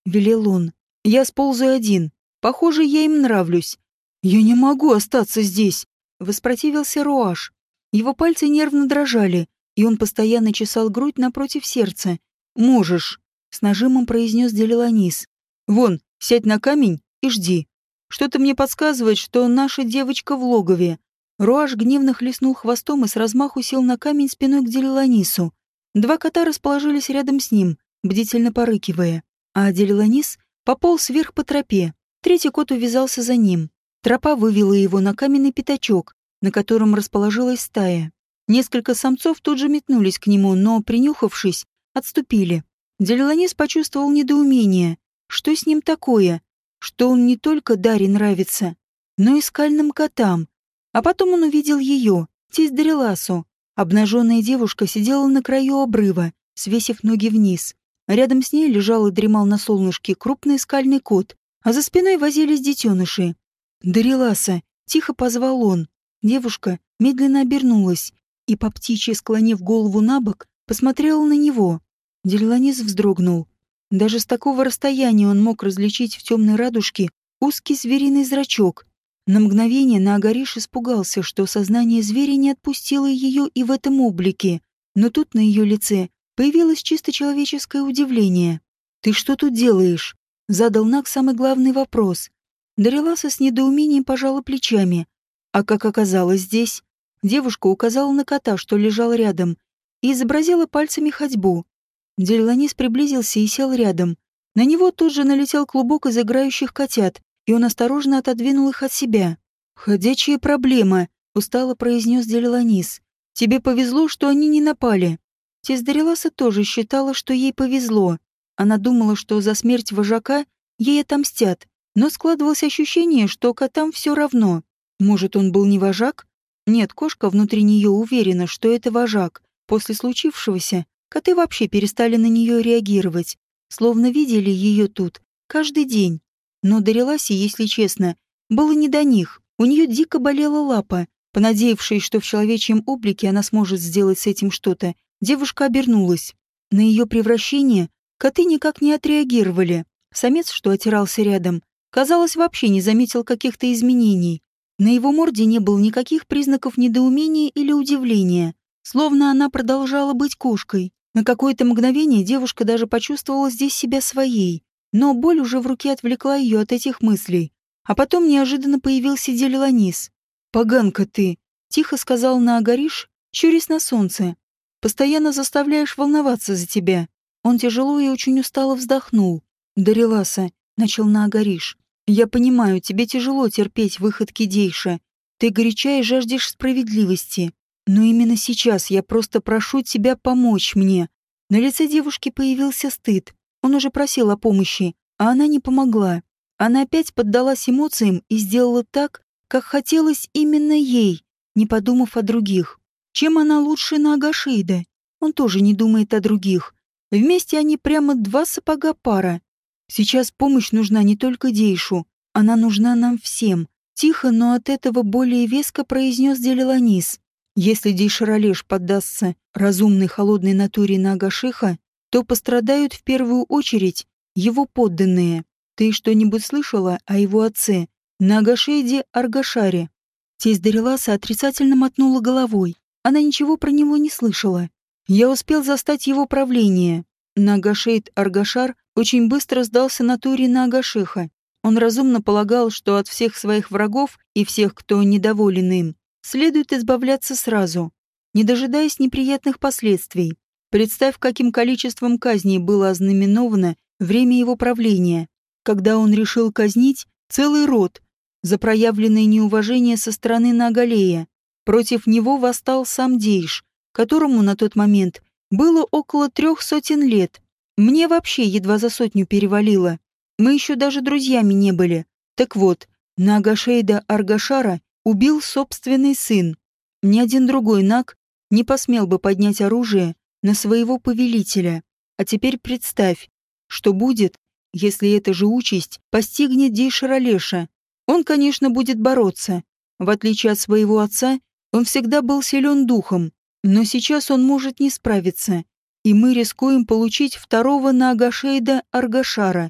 велел он. «Я сползаю один. Похоже, я им нравлюсь». «Я не могу остаться здесь», — воспротивился Руаш. Его пальцы нервно дрожали, и он постоянно чесал грудь напротив сердца. «Можешь», — с нажимом произнес Делиланис. «Вон, сядь на камень и жди. Что-то мне подсказывает, что наша девочка в логове». Руаш гневно хлестнул хвостом и с размаху сел на камень спиной к Делиланису. Два кота расположились рядом с ним, бдительно порыкивая, а Делиланис пополз вверх по тропе. Третий кот увязался за ним. Тропа вывела его на каменный пятачок, на котором расположилась стая. Несколько самцов тут же метнулись к нему, но, принюхавшись, отступили. Делиланис почувствовал недоумение. Что с ним такое? Что он не только Даре нравится, но и скальным котам. А потом он увидел ее, тесть Дариласу. Обнаженная девушка сидела на краю обрыва, свесив ноги вниз. Рядом с ней лежал и дремал на солнышке крупный скальный кот, а за спиной возились детеныши. «Дариласа!» — тихо позвал он. Девушка медленно обернулась и, по птичьи склонив голову на бок, посмотрела на него. Делиланис вздрогнул. Даже с такого расстояния он мог различить в темной радужке узкий звериный зрачок. На мгновение Наагариш испугался, что сознание зверя не отпустило ее и в этом облике, но тут на ее лице появилось чисто человеческое удивление. «Ты что тут делаешь?» — задал Наг самый главный вопрос. Дариласа с недоумением пожала плечами. А как оказалось здесь? Девушка указала на кота, что лежал рядом, и изобразила пальцами ходьбу. Делиланис приблизился и сел рядом. На него тут же налетел клубок из играющих котят, и он осторожно отодвинул их от себя. «Ходячая проблема», — устало произнес Делиланис. «Тебе повезло, что они не напали». Тесть Дариласа тоже считала, что ей повезло. Она думала, что за смерть вожака ей отомстят, но складывалось ощущение, что котам все равно. Может, он был не вожак? Нет, кошка внутри нее уверена, что это вожак. После случившегося коты вообще перестали на нее реагировать, словно видели ее тут каждый день. Но Дариласе, если честно, было не до них. У нее дико болела лапа. Понадеявшись, что в человечьем облике она сможет сделать с этим что-то, девушка обернулась. На ее превращение коты никак не отреагировали. Самец, что отирался рядом, казалось, вообще не заметил каких-то изменений. На его морде не было никаких признаков недоумения или удивления, словно она продолжала быть кошкой. На какое-то мгновение девушка даже почувствовала здесь себя своей, но боль уже в руке отвлекла ее от этих мыслей. А потом неожиданно появился Делиланис. «Поганка ты!» — тихо сказал Наагариш, щурясь на солнце. «Постоянно заставляешь волноваться за тебя». Он тяжело и очень устало вздохнул. «Дариласа», — начал Наагариш, — «я понимаю, тебе тяжело терпеть выходки Дейша. Ты горяча и жаждешь справедливости. Но именно сейчас я просто прошу тебя помочь мне». На лице девушки появился стыд. Он уже просил о помощи, а она не помогла. Она опять поддалась эмоциям и сделала так, как хотелось именно ей, не подумав о других. Чем она лучше Наагашейда? Он тоже не думает о других. Вместе они прямо два сапога пара. Сейчас помощь нужна не только Дейшу, она нужна нам всем. Тихо, но от этого более веско произнес Делиланис. Если Дейшаралеш поддастся разумной холодной натуре Наагашиха, то пострадают в первую очередь его подданные. Ты что-нибудь слышала о его отце, Наагашейде Аргашаре?» Тесть Дариласа отрицательно мотнула головой. Она ничего про него не слышала. «Я успел застать его правление. Наагашейд Аргашар очень быстро сдался натуре Наагашиха. Он разумно полагал, что от всех своих врагов и всех, кто недоволен им, следует избавляться сразу, не дожидаясь неприятных последствий. Представь, каким количеством казней было ознаменовано время его правления, когда он решил казнить целый род за проявленное неуважение со стороны Наагалея. Против него восстал сам Дейш, которому на тот момент было около 300 лет. Мне вообще едва за 100 перевалило. Мы еще даже друзьями не были. Так вот, Наагашейда Аргашара убил собственный сын. Ни один другой Наг не посмел бы поднять оружие на своего повелителя. А теперь представь, что будет, если эта же участь постигнет Дейшаралеша. Он, конечно, будет бороться. В отличие от своего отца, он всегда был силен духом, но сейчас он может не справиться, и мы рискуем получить второго Наагашейда Аргашара.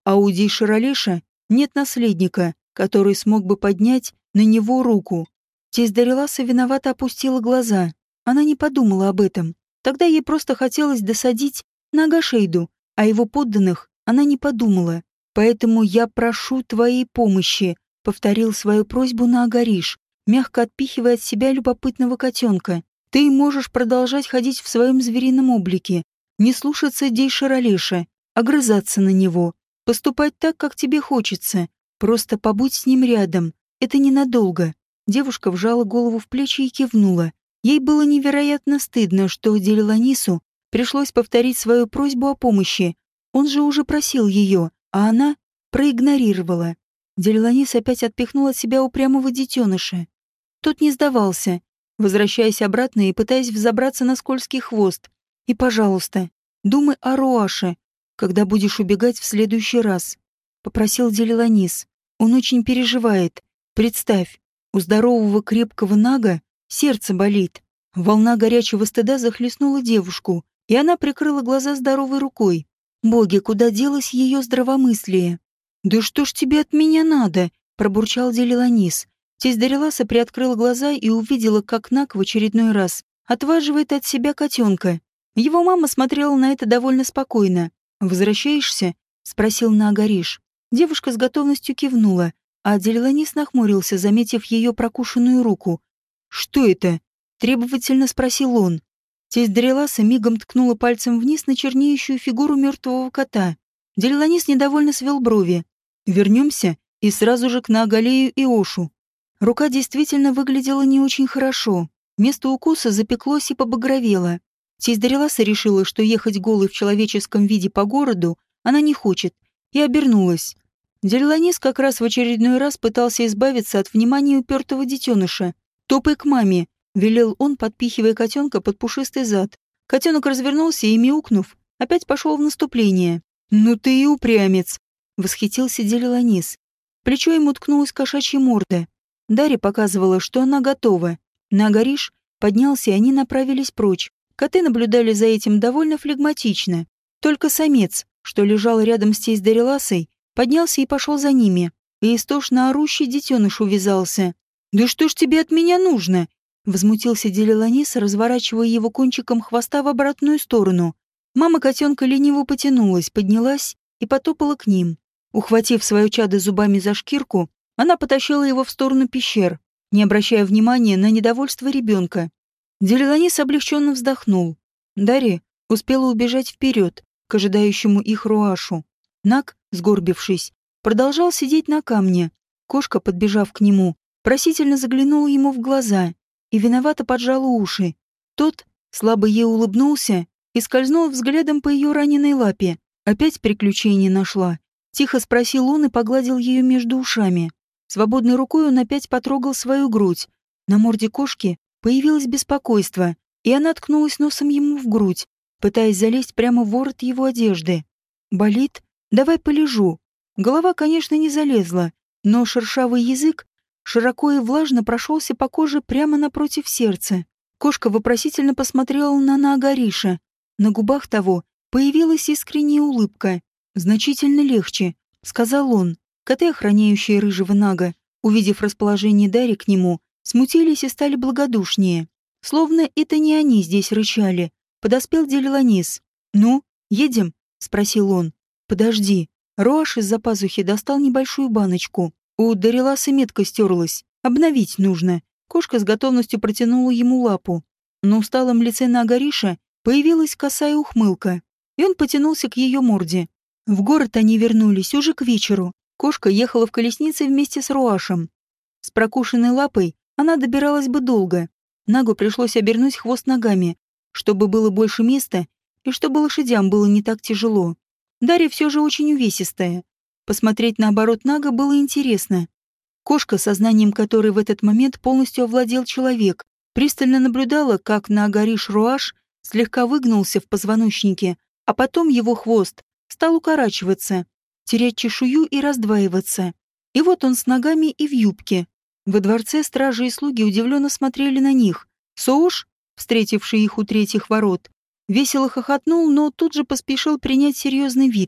а у Дейширалеша нет наследника, который смог бы поднять на него руку. Тесть Дариласа виновато опустила глаза. Она не подумала об этом. Тогда ей просто хотелось досадить на Агашейду, а его подданных она не подумала. «Поэтому я прошу твоей помощи», — повторил свою просьбу на Агариш, мягко отпихивая от себя любопытного котенка. «Ты можешь продолжать ходить в своем зверином облике, не слушаться Дейширалеша, огрызаться на него, поступать так, как тебе хочется. Просто побудь с ним рядом. Это ненадолго». Девушка вжала голову в плечи и кивнула. Ей было невероятно стыдно, что Делиланису пришлось повторить свою просьбу о помощи. Он же уже просил ее, а она проигнорировала. Делиланис опять отпихнул от себя упрямого детеныша. Тот не сдавался, возвращаясь обратно и пытаясь взобраться на скользкий хвост. «И, пожалуйста, думай о Руаше, когда будешь убегать в следующий раз», — попросил Делиланис. «Он очень переживает. Представь, у здорового крепкого нага сердце болит». Волна горячего стыда захлестнула девушку, и она прикрыла глаза здоровой рукой. Боги, куда делось ее здравомыслие? «Да что ж тебе от меня надо?» — пробурчал Делиланис. Тесть Дариласа приоткрыла глаза и увидела, как Наг в очередной раз отваживает от себя котенка. Его мама смотрела на это довольно спокойно. «Возвращаешься?» — спросил Наагариш. Девушка с готовностью кивнула, а Делиланис нахмурился, заметив ее прокушенную руку. «Что это?» — требовательно спросил он. Тесть Дариласа мигом ткнула пальцем вниз на чернеющую фигуру мертвого кота. Делиланис недовольно свел брови. «Вернемся и сразу же к Наагалею и Ошу». Рука действительно выглядела не очень хорошо. Место укуса запеклось и побагровело. Тесть Дариласа решила, что ехать голой в человеческом виде по городу она не хочет, и обернулась. Делиланис как раз в очередной раз пытался избавиться от внимания упертого детеныша. «Топай к маме», — велел он, подпихивая котенка под пушистый зад. Котенок развернулся и, мяукнув, опять пошел в наступление. «Ну ты и упрямец», — восхитился Делиланис. В плечо ему ткнулась кошачья морда. Дарья показывала, что она готова. Наагариш поднялся, и они направились прочь. Коты наблюдали за этим довольно флегматично. Только самец, что лежал рядом с тесть Дариласой, поднялся и пошел за ними. И истошно орущий детеныш увязался. «Да что ж тебе от меня нужно?» — возмутился Делиланис, разворачивая его кончиком хвоста в обратную сторону. Мама котенка лениво потянулась, поднялась и потопала к ним. Ухватив свое чадо зубами за шкирку, она потащила его в сторону пещер, не обращая внимания на недовольство ребенка. Делиланис облегченно вздохнул. Дарья успела убежать вперед, к ожидающему их Руашу. Наг, сгорбившись, продолжал сидеть на камне. Кошка, подбежав к нему, просительно заглянула ему в глаза и виновато поджала уши. Тот слабо ей улыбнулся и скользнул взглядом по ее раненой лапе. «Опять приключение нашла?» — тихо спросил он и погладил ее между ушами. Свободной рукой он опять потрогал свою грудь. На морде кошки появилось беспокойство, и она ткнулась носом ему в грудь, пытаясь залезть прямо в ворот его одежды. «Болит? Давай полежу». Голова, конечно, не залезла, но шершавый язык широко и влажно прошелся по коже прямо напротив сердца. Кошка вопросительно посмотрела на Наагариша. На губах того появилась искренняя улыбка. «Значительно легче», — сказал он. Коты, охраняющие рыжего Нага, увидев расположение Дарьи к нему, смутились и стали благодушнее. Словно это не они здесь рычали. Подоспел Делиланис. «Ну, едем?» — спросил он. «Подожди». Руаш из-за пазухи достал небольшую баночку. У Дариласы метка стерлась. Обновить нужно. Кошка с готовностью протянула ему лапу. На усталом лице Наагариша появилась косая ухмылка, и он потянулся к ее морде. В город они вернулись уже к вечеру. Кошка ехала в колеснице вместе с Руашем. С прокушенной лапой она добиралась бы долго. Нагу пришлось обернуть хвост ногами, чтобы было больше места и чтобы лошадям было не так тяжело. Дарья все же очень увесистая. Посмотреть на оборот Нага было интересно. Кошка, сознанием которой в этот момент полностью овладел человек, пристально наблюдала, как Наагариш Руаш слегка выгнулся в позвоночнике, а потом его хвост стал укорачиваться, терять чешую и раздваиваться. И вот он с ногами и в юбке. Во дворце стражи и слуги удивленно смотрели на них. Соош, встретивший их у третьих ворот, весело хохотнул, но тут же поспешил принять серьезный вид.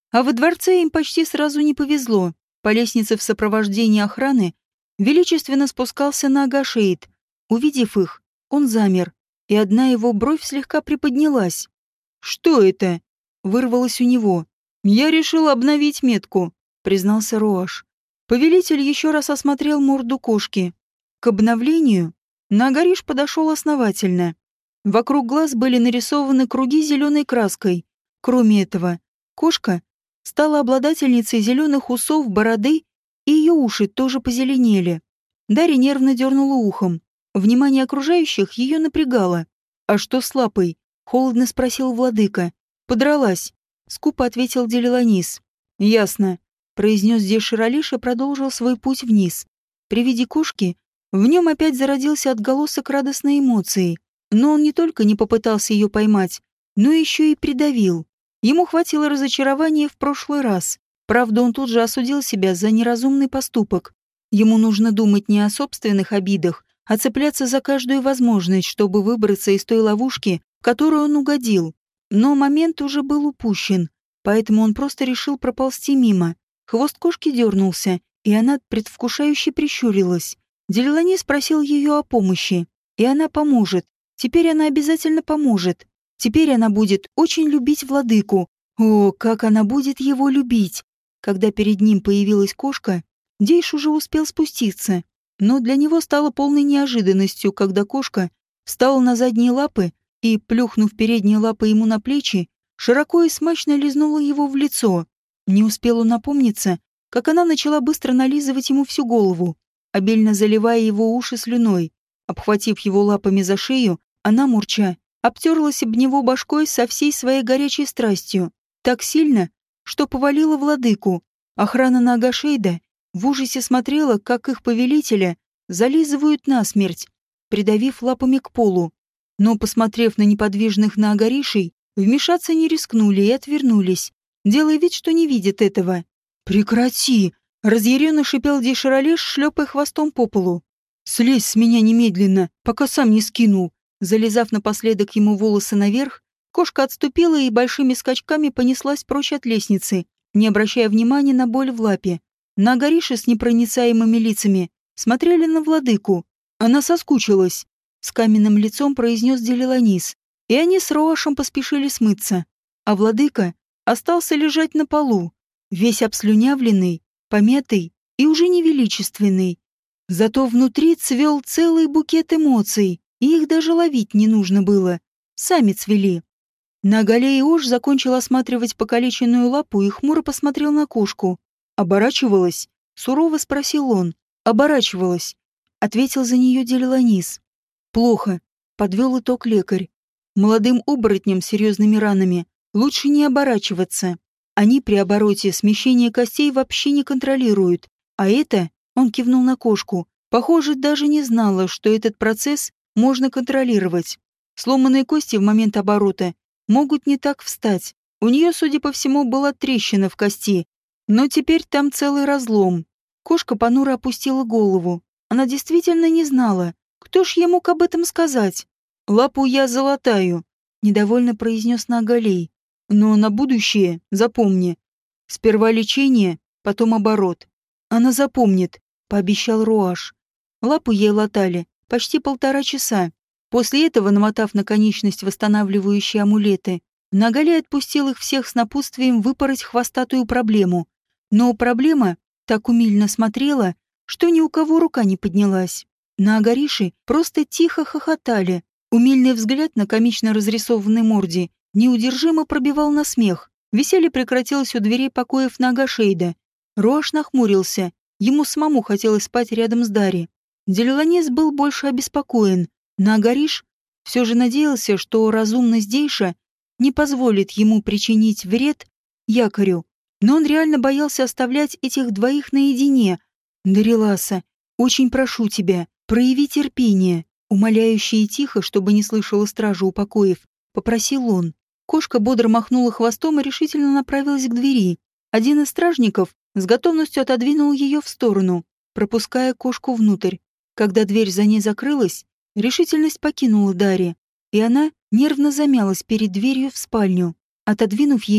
А во дворце им почти сразу не повезло. По лестнице в сопровождении охраны величественно спускался на Агашейд. Увидев их, он замер, и одна его бровь слегка приподнялась. «Что это?» — вырвалось у него. «Я решил обновить метку», — признался Роаш. Повелитель еще раз осмотрел морду кошки. К обновлению Нагариш подошел основательно. Вокруг глаз были нарисованы круги зеленой краской. Кроме этого, кошка стала обладательницей зеленых усов, бороды, и ее уши тоже позеленели. Дарья нервно дернула ухом. Внимание окружающих ее напрягало. «А что с лапой?» — холодно спросил владыка. «Подралась», — скупо ответил Делиланис. «Ясно», — произнес Деширалиш и продолжил свой путь вниз. При виде кошки в нем опять зародился отголосок радостной эмоции. Но он не только не попытался ее поймать, но еще и придавил. Ему хватило разочарования в прошлый раз. Правда, он тут же осудил себя за неразумный поступок. Ему нужно думать не о собственных обидах, а цепляться за каждую возможность, чтобы выбраться из той ловушки, в которую он угодил. Но момент уже был упущен, поэтому он просто решил проползти мимо. Хвост кошки дернулся, и она предвкушающе прищурилась. Делилани спросил ее о помощи, и она поможет. Теперь она обязательно поможет. Теперь она будет очень любить владыку. О, как она будет его любить! Когда перед ним появилась кошка, Дейш уже успел спуститься. Но для него стало полной неожиданностью, когда кошка встала на задние лапы и, плюхнув передние лапы ему на плечи, широко и смачно лизнула его в лицо. Не успел он опомниться, как она начала быстро нализывать ему всю голову, обильно заливая его уши слюной. Обхватив его лапами за шею, она, мурча, обтерлась об него башкой со всей своей горячей страстью, так сильно, что повалила владыку. Охрана Нагашейда в ужасе смотрела, как их повелителя зализывают насмерть, придавив лапами к полу. Но, посмотрев на неподвижных Наагаришей, вмешаться не рискнули и отвернулись, делая вид, что не видят этого. «Прекрати!» — разъяренно шипел Деширалеш, шлепая хвостом по полу. «Слезь с меня немедленно, пока сам не скинул!» Залезав напоследок ему волосы наверх, кошка отступила и большими скачками понеслась прочь от лестницы, не обращая внимания на боль в лапе. Наагариши с непроницаемыми лицами смотрели на владыку. Она соскучилась. С каменным лицом произнес Делиланис, и они с Роашем поспешили смыться. А владыка остался лежать на полу, весь обслюнявленный, помятый и уже невеличественный. Зато внутри цвел целый букет эмоций, и их даже ловить не нужно было. Сами цвели. Нагалей Ош закончил осматривать покалеченную лапу и хмуро посмотрел на кошку. «Оборачивалась?» — сурово спросил он. «Оборачивалась», — ответил за нее Делиланис. «Плохо», — подвел итог лекарь. «Молодым оборотням с серьезными ранами лучше не оборачиваться. Они при обороте смещение костей вообще не контролируют. А это, — он кивнул на кошку, — похоже, даже не знала, что этот процесс можно контролировать. Сломанные кости в момент оборота могут не так встать. У нее, судя по всему, была трещина в кости, но теперь там целый разлом». Кошка понуро опустила голову. Она действительно не знала, кто ж ей мог об этом сказать. «Лапу я залатаю», — недовольно произнес Нагалей. «Но на будущее запомни. Сперва лечение, потом оборот». «Она запомнит», — пообещал Роаш. Лапу ей латали почти 1,5 часа. После этого, намотав на конечность восстанавливающие амулеты, Нагалей отпустил их всех с напутствием выпороть хвостатую проблему. Но проблема так умильно смотрела, что ни у кого рука не поднялась. Наагариши просто тихо хохотали. Умильный взгляд на комично разрисованной морде неудержимо пробивал на смех. Веселье прекратилось у дверей покоев Нагашейда. Роаш нахмурился. Ему самому хотелось спать рядом с Дари. Делиланис был больше обеспокоен. Наагариш все же надеялся, что разумность Дейша не позволит ему причинить вред якорю. Но он реально боялся оставлять этих двоих наедине. «Дариласа, очень прошу тебя, прояви терпение», умоляюще и тихо, чтобы не слышала стража у покоев, попросил он. Кошка бодро махнула хвостом и решительно направилась к двери. Один из стражников с готовностью отодвинул ее в сторону, пропуская кошку внутрь. Когда дверь за ней закрылась, решительность покинула Дарья, и она нервно замялась перед дверью в спальню. Отодвинув ее,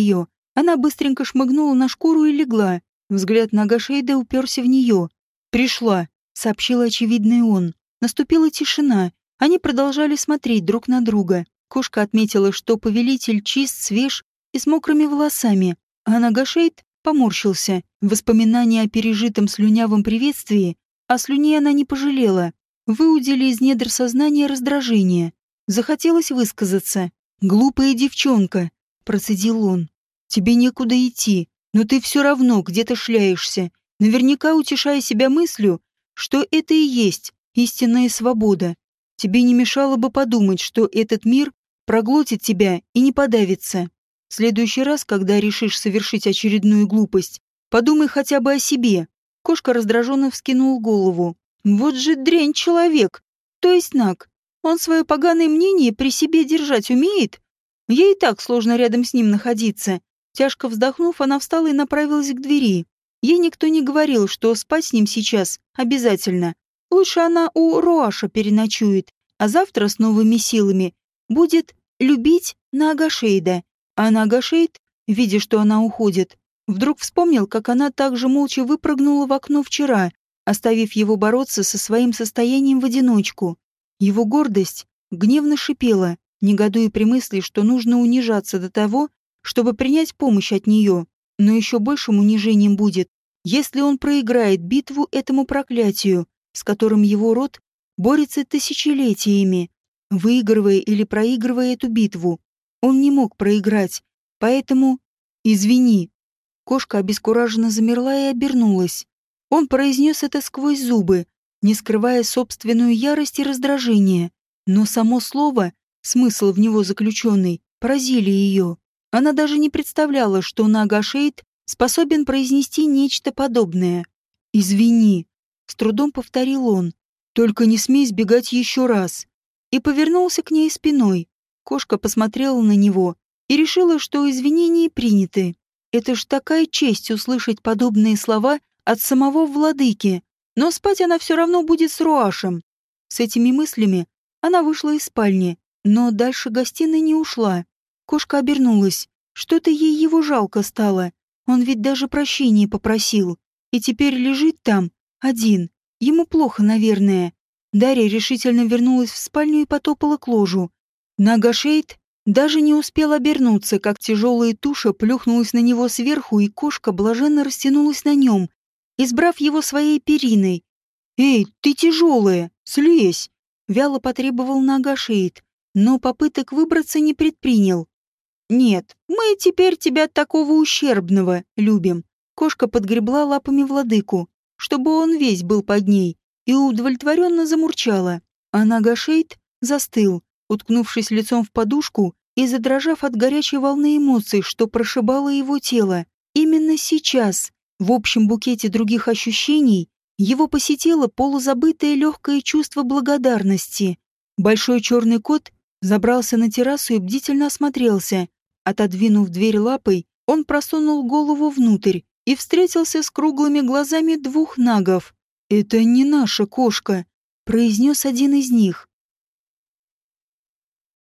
Она быстренько шмыгнула на шкуру и легла. Взгляд Нагашейда уперся в нее. «Пришла», — сообщил очевидный он. Наступила тишина. Они продолжали смотреть друг на друга. Кошка отметила, что повелитель чист, свеж и с мокрыми волосами, а Нагашейд поморщился. Воспоминания о пережитом слюнявом приветствии, о слюне она не пожалела. Выудили из недр сознания раздражение. Захотелось высказаться. «Глупая девчонка», — процедил он. «Тебе некуда идти, но ты все равно где-то шляешься, наверняка утешая себя мыслью, что это и есть истинная свобода. Тебе не мешало бы подумать, что этот мир проглотит тебя и не подавится. В следующий раз, когда решишь совершить очередную глупость, подумай хотя бы о себе». Кошка раздраженно вскинул голову. «Вот же дрянь человек! То есть Наг. Он свое поганое мнение при себе держать умеет? Ей и так сложно рядом с ним находиться». Тяжко вздохнув, она встала и направилась к двери. Ей никто не говорил, что спать с ним сейчас обязательно. Лучше она у Руаша переночует, а завтра с новыми силами будет любить Нагашейда. А Нагашейд, видя, что она уходит, вдруг вспомнил, как она так же молча выпрыгнула в окно вчера, оставив его бороться со своим состоянием в одиночку. Его гордость гневно шипела, негодуя при мысли, что нужно унижаться до того, чтобы принять помощь от нее. Но еще большим унижением будет, если он проиграет битву этому проклятию, с которым его род борется тысячелетиями. Выигрывая или проигрывая эту битву, он не мог проиграть, поэтому... «Извини». Кошка обескураженно замерла и обернулась. Он произнес это сквозь зубы, не скрывая собственную ярость и раздражение. Но само слово, смысл в него заключенный, поразили ее. Она даже не представляла, что Нагашейд способен произнести нечто подобное. «Извини», — с трудом повторил он, — «только не смей сбегать еще раз». И повернулся к ней спиной. Кошка посмотрела на него и решила, что извинения приняты. Это ж такая честь услышать подобные слова от самого владыки. Но спать она все равно будет с Руашем. С этими мыслями она вышла из спальни, но дальше гостиной не ушла. Кошка обернулась. Что-то ей его жалко стало. Он ведь даже прощения попросил. И теперь лежит там, один. Ему плохо, наверное. Дарья решительно вернулась в спальню и потопала к ложу. Нагашейд даже не успел обернуться, как тяжелая туша плюхнулась на него сверху, и кошка блаженно растянулась на нем, избрав его своей периной. «Эй, ты тяжелая, слезь!» — вяло потребовал Нагашейд, но попыток выбраться не предпринял. «Нет, мы теперь тебя такого ущербного любим». Кошка подгребла лапами владыку, чтобы он весь был под ней, и удовлетворенно замурчала. А Нагашейд застыл, уткнувшись лицом в подушку и задрожав от горячей волны эмоций, что прошибало его тело. Именно сейчас, в общем букете других ощущений, его посетило полузабытое легкое чувство благодарности. Большой черный кот забрался на террасу и бдительно осмотрелся. Отодвинув дверь лапой, он просунул голову внутрь и встретился с круглыми глазами двух нагов. «Это не наша кошка», — произнес один из них.